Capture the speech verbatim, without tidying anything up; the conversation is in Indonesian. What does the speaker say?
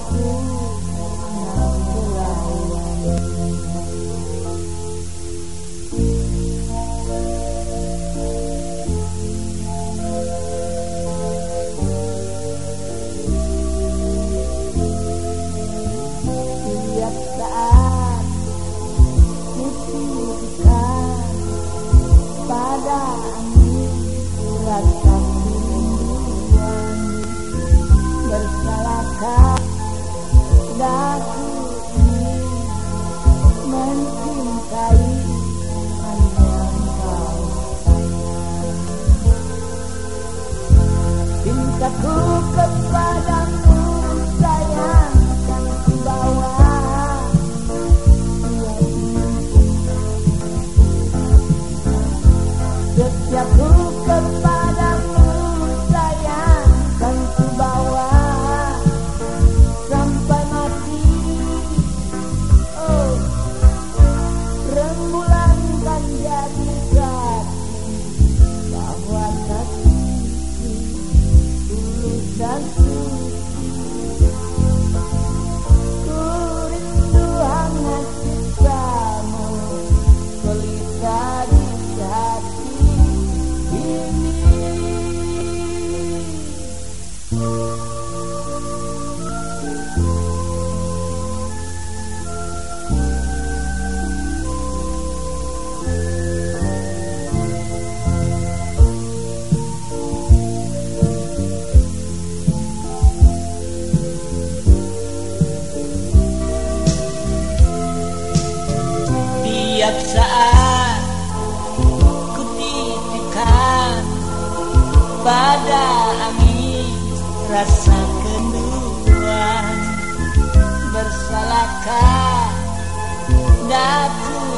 aku tiap saat kutujukan pada angin rasa kerinduan. Bersalahkah daku ini mencintai hanya engkau sayang. Cintaku kepadamu sayang kan kubawa setiapku kepadamu sayang kan kubawa sampai mati. Oh, rembulan kan jadi saksi bahwa kasihku tulus dan suci. Ku rindu hangat cintamu pelita di hati ini. Tiap saat ku titipkan pada angin rasa kenduan. Bersalahkah daku